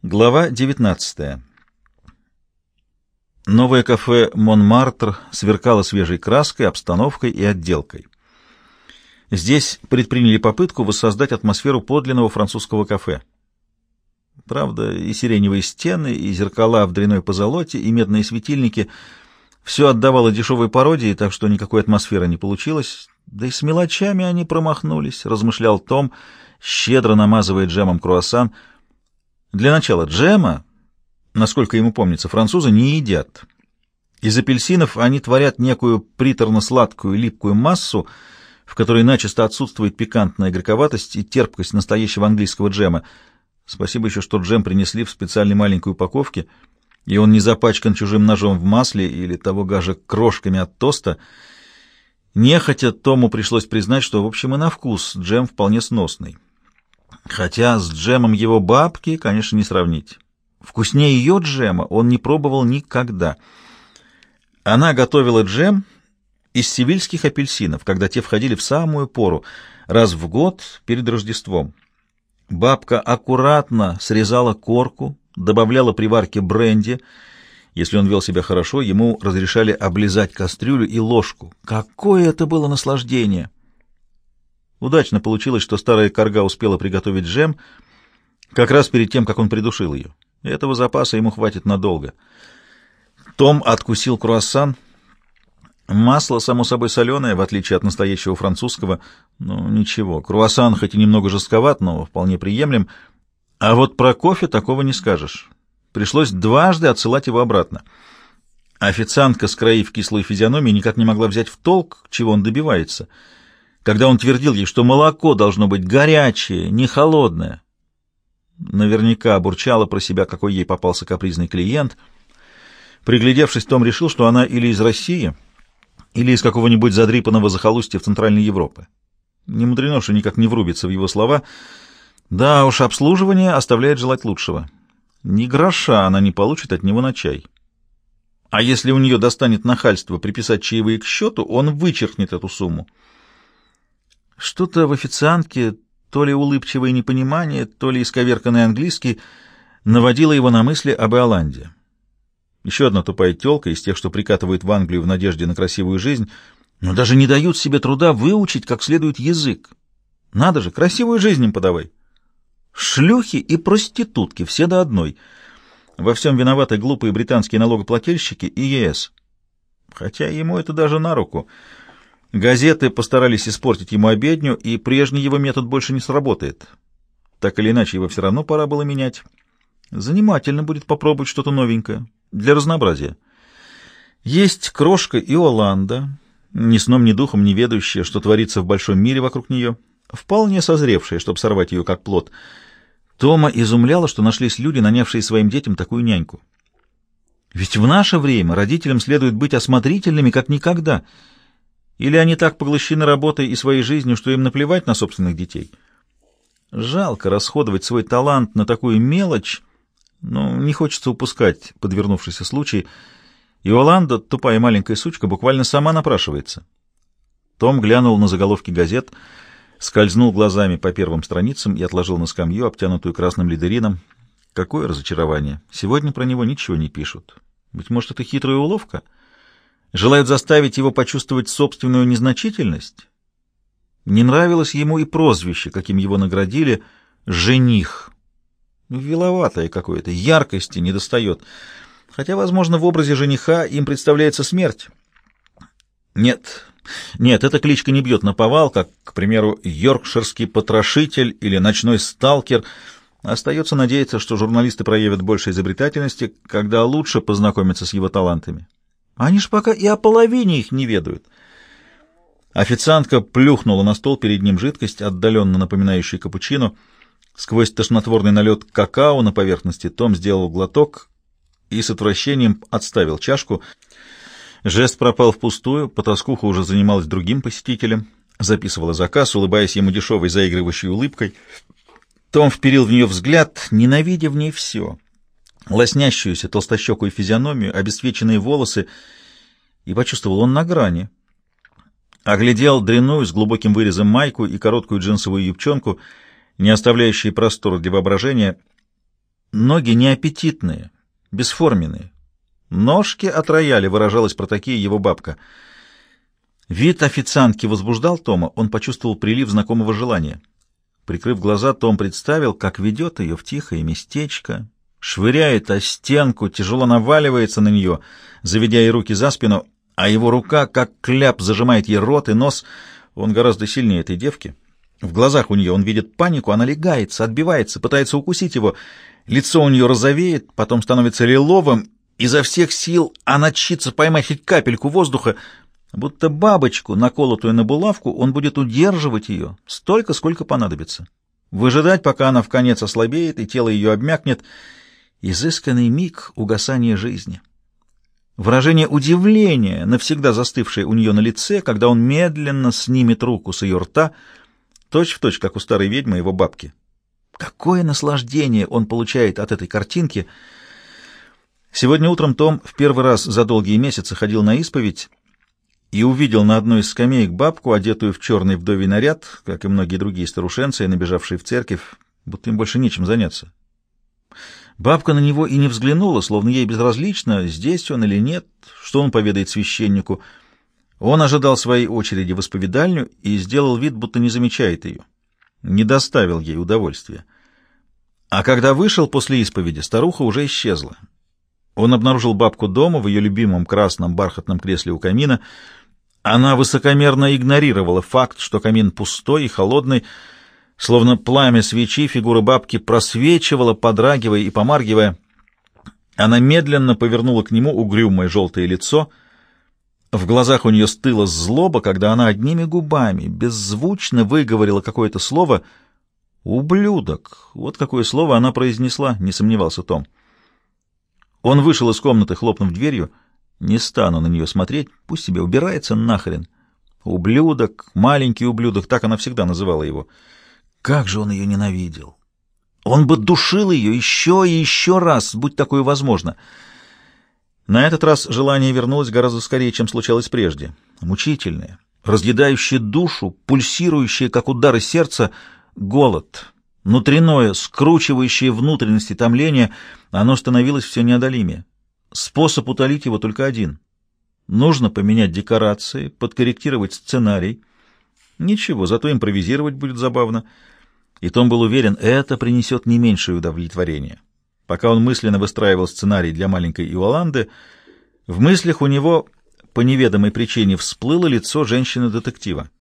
Глава 19. Новое кафе «Монмартр» сверкало свежей краской, обстановкой и отделкой. Здесь предприняли попытку воссоздать атмосферу подлинного французского кафе. Правда, и сиреневые стены, и зеркала в дряной позолоте, и медные светильники — все отдавало дешевой пародии, так что никакой атмосферы не получилось. Да и с мелочами они промахнулись, размышлял Том, щедро намазывая джемом круассан. Для начала джема, насколько ему помнится, французы не едят. Из апельсинов они творят некую приторно-сладкую липкую массу, в которой начисто отсутствует пикантная горьковатость и терпкость настоящего английского джема. Спасибо еще, что джем принесли в специальной маленькой упаковке, и он не запачкан чужим ножом в масле или того гаже крошками от тоста. Нехотя Тому пришлось признать, что, в общем, и на вкус джем вполне сносный. Хотя с джемом его бабки, конечно, не сравнить. Вкуснее ее джема он не пробовал никогда. Она готовила джем из севильских апельсинов, когда те входили в самую пору, раз в год перед Рождеством. Бабка аккуратно срезала корку, добавляла при варке бренди. Если он вел себя хорошо, ему разрешали облизать кастрюлю и ложку. Какое это было наслаждение! Удачно получилось, что старая корга успела приготовить джем как раз перед тем, как он придушил ее. Этого запаса ему хватит надолго. Том откусил круассан. Масло, само собой, соленое, в отличие от настоящего французского. Ну, ничего, круассан хоть и немного жестковат, но вполне приемлем. А вот про кофе такого не скажешь. Пришлось дважды отсылать его обратно. Официантка, скроив кислую физиономию, никак не могла взять в толк, чего он добивается, когда он твердил ей, что молоко должно быть горячее, не холодное. Наверняка бурчала про себя, какой ей попался капризный клиент. Приглядевшись, Том решил, что она или из России, или из какого-нибудь задрипанного захолустья в Центральной Европе. Не мудрено, что никак не врубится в его слова. Да уж, обслуживание оставляет желать лучшего. Ни гроша она не получит от него на чай. А если у нее достанет нахальство приписать чаевые к счету, он вычеркнет эту сумму. Что-то в официантке, то ли улыбчивое непонимание, то ли исковерканный английский, наводило его на мысли об Иоланде. Еще одна тупая тёлка из тех, что прикатывают в Англию в надежде на красивую жизнь, но даже не дают себе труда выучить как следует язык. Надо же, красивую жизнь им подавай. Шлюхи и проститутки, все до одной. Во всем виноваты глупые британские налогоплательщики и ЕС. Хотя ему это даже на руку. Газеты постарались испортить ему обедню, и прежний его метод больше не сработает. Так или иначе, его все равно пора было менять. Занимательно будет попробовать что-то новенькое, для разнообразия. Есть крошка Иоланда, ни сном, ни духом не ведающая, что творится в большом мире вокруг нее, вполне созревшая, чтобы сорвать ее как плод. Тома изумляло, что нашлись люди, нанявшие своим детям такую няньку. Ведь в наше время родителям следует быть осмотрительными, как никогда. Или они так поглощены работой и своей жизнью, что им наплевать на собственных детей? Жалко расходовать свой талант на такую мелочь, но не хочется упускать подвернувшийся случай. Иоланда, тупая маленькая сучка, буквально сама напрашивается. Том глянул на заголовки газет, скользнул глазами по первым страницам и отложил на скамью, обтянутую красным лидерином. Какое разочарование! Сегодня про него ничего не пишут. Быть может, это хитрая уловка? Желают заставить его почувствовать собственную незначительность? Не нравилось ему и прозвище, каким его наградили — «жених». Виловатое какое-то, яркости недостает. Хотя, возможно, в образе жениха им представляется смерть. Нет, эта кличка не бьет наповал, как, к примеру, йоркширский потрошитель или ночной сталкер. Остается надеяться, что журналисты проявят больше изобретательности, когда лучше познакомятся с его талантами. Они ж пока и о половине их не ведают. Официантка плюхнула на стол перед ним жидкость, отдаленно напоминающую капучино. Сквозь тошнотворный налет какао на поверхности Том сделал глоток и с отвращением отставил чашку. Жест пропал впустую, потаскуха уже занималась другим посетителем, записывала заказ, улыбаясь ему дешевой заигрывающей улыбкой. Том вперил в нее взгляд, ненавидя в ней все. Лоснящуюся толстощекую физиономию, обесцвеченные волосы, и почувствовал, он на грани. Оглядел дрянную с глубоким вырезом майку и короткую джинсовую юбчонку, не оставляющие простора для воображения. Ноги неаппетитные, бесформенные. Ножки от рояля, выражалась про такие его бабка. Вид официантки возбуждал Тома, он почувствовал прилив знакомого желания. Прикрыв глаза, Том представил, как ведет ее в тихое местечко, швыряет о стенку, тяжело наваливается на нее, заведя ей руки за спину, а его рука, как кляп, зажимает ей рот и нос. Он гораздо сильнее этой девки. В глазах у нее он видит панику, она легается, отбивается, пытается укусить его. Лицо у нее розовеет, потом становится лиловым. Изо всех сил она чится поймать хоть капельку воздуха. Будто бабочку, наколотую на булавку, он будет удерживать ее столько, сколько понадобится. Выжидать, пока она вконец ослабеет и тело ее обмякнет. Изысканный миг угасания жизни. Выражение удивления, навсегда застывшее у нее на лице, когда он медленно снимет руку с ее рта, точь-в-точь, как у старой ведьмы его бабки. Какое наслаждение он получает от этой картинки! Сегодня утром Том в первый раз за долгие месяцы ходил на исповедь и увидел на одной из скамеек бабку, одетую в черный вдовий наряд, как и многие другие старушенцы, набежавшие в церковь, будто им больше нечем заняться. Бабка на него и не взглянула, словно ей безразлично, здесь он или нет, что он поведает священнику. Он ожидал своей очереди в исповедальню и сделал вид, будто не замечает ее, не доставил ей удовольствия. А когда вышел после исповеди, старуха уже исчезла. Он обнаружил бабку дома в ее любимом красном бархатном кресле у камина. Она высокомерно игнорировала факт, что камин пустой и холодный. Словно пламя свечи, фигура бабки просвечивала, подрагивая и помаргивая. Она медленно повернула к нему угрюмое желтое лицо. В глазах у нее стыла злоба, когда она одними губами беззвучно выговорила какое-то слово. «Ублюдок!» Вот какое слово она произнесла, не сомневался Том. Он вышел из комнаты, хлопнув дверью. Не стану на нее смотреть, пусть себе убирается нахрен. Ублюдок, маленький ублюдок, так она всегда называла его. Как же он ее ненавидел! Он бы душил ее еще и еще раз, будь такое возможно. На этот раз желание вернулось гораздо скорее, чем случалось прежде. Мучительное, разъедающее душу, пульсирующее, как удары сердца, голод, внутреннее, скручивающее внутренности томление, оно становилось все неодолимее. Способ утолить его только один. Нужно поменять декорации, подкорректировать сценарий. Ничего, зато импровизировать будет забавно. И Том был уверен, это принесет не меньшее удовлетворение. Пока он мысленно выстраивал сценарий для маленькой Иоланды, в мыслях у него по неведомой причине всплыло лицо женщины-детектива.